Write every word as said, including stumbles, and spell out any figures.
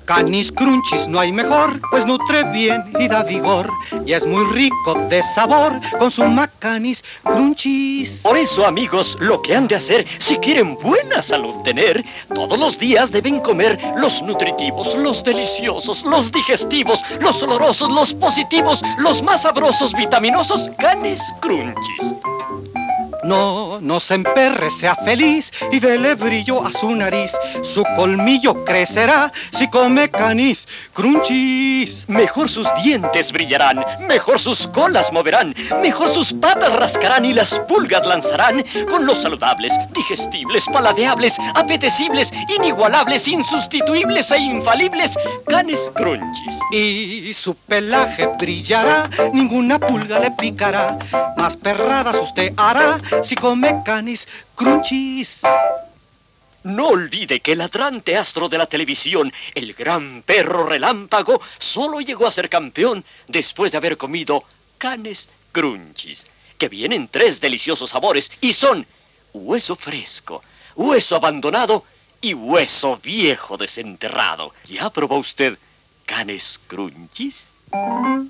Canis Crunchies no hay mejor, pues nutre bien y da vigor. Y es muy rico de sabor con su Macanis Crunchies. Por eso, amigos, lo que han de hacer, si quieren buena salud tener, todos los días deben comer los nutritivos, los deliciosos, los digestivos, los olorosos, los positivos, los más sabrosos, vitaminosos Canis Crunchies. No, no se emperre, sea feliz y dele brillo a su nariz. Su colmillo crecerá si come Canis Crunchies. Mejor sus dientes brillarán, mejor sus colas moverán, mejor sus patas rascarán y las pulgas lanzarán con los saludables, digestibles, paladeables, apetecibles, inigualables, insustituibles e infalibles Canis Crunchies. Y su pelaje brillará, ninguna pulga le picará. Más perradas usted hará si come Canis Crunchies. No olvide que el ladrante astro de la televisión, el gran perro relámpago, solo llegó a ser campeón después de haber comido Canis Crunchies, que vienen tres deliciosos sabores y son hueso fresco, hueso abandonado y hueso viejo desenterrado. ¿Ya probó usted Canis Crunchies?